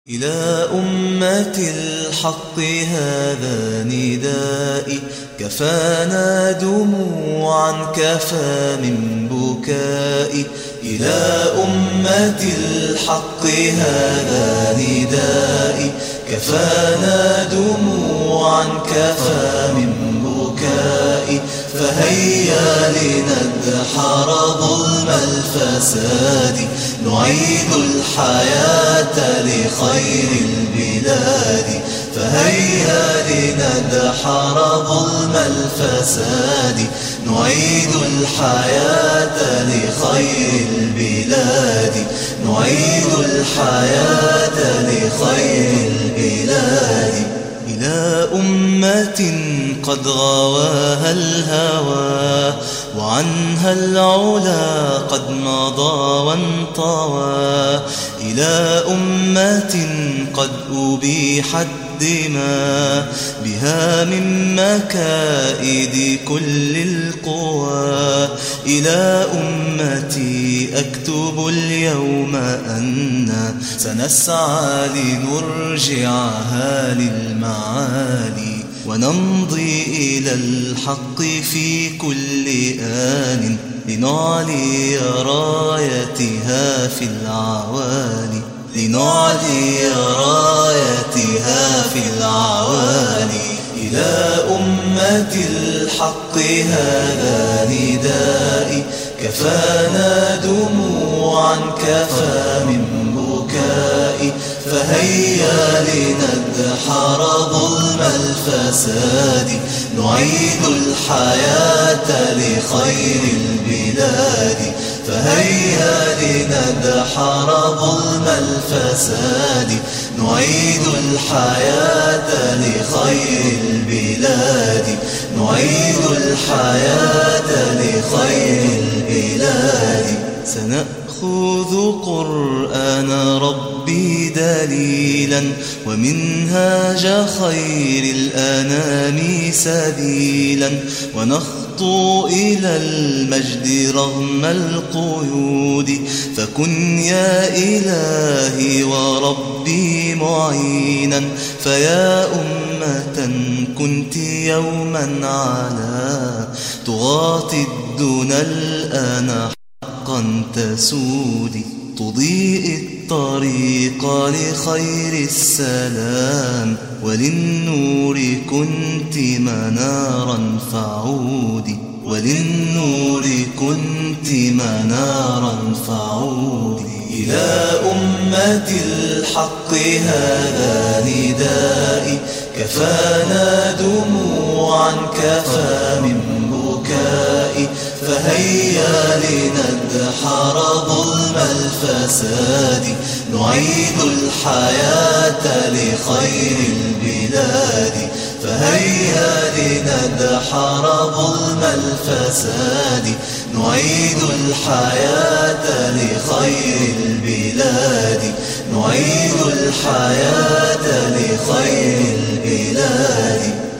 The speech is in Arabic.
إلى أمة الحق هذا ندائي، كفانا دموعا كفى من بكائي. إلى أمة الحق هذا ندائي، كفانا دموعا كفى من بكائي. فهيا لندحر ظلم الفساد، نعيد الحياة لخير البلاد. فهيا لندحر ظلم الفساد، نعيد الحياة لخير البلاد. نعيد الحياة لخير البلاد. إلى أمة قد غواها الهوى، وعنها العلا قد مضى وانطوى. إلى أمة قد أبيحت الدماء، بها من مكائد كل القوى. إلى أمتي أكتب اليوم أننا سنسعى لنرجعها للمعالي، ونمضي إلى الحق في كل آن، لنعلي رايتها في العوالي. لنعلي رايتها في العوالي. إلى أمة الحق هذا ندائي، كفانا دموعا كفى من بكائي. فهيا لندحر ظلم الفساد، نعيد الحياة لخير البلاد. فهيا لندحر ظلم الفساد، نعيد الحياة لخير البلاد. نعيد الحياة لخير البلاد. سنأخذ قرآن ربي دليلا، ومنهاج خير الأنام سبيلا، ونخطو إلى المجد رغم القيود. فكن يا إلهي وربي معينا، فيا أمة كنت يوما على طغاة الدنا الآن حقا تسودي. تضيء الطريق لخير السلام، وللنور كنت منارا فعودي. وللنور كنت منارا فعودي. إلى أمة الحق هذا ندائي، كفانا دموعا كفى من بكائي. فهيا لندحر ظلم الفساد، نعيد الحياة لخير البلاد. فهيا لندحر ظلم الفساد، نعيد الحياة لخير البلاد. نعيد الحياة لخير البلاد.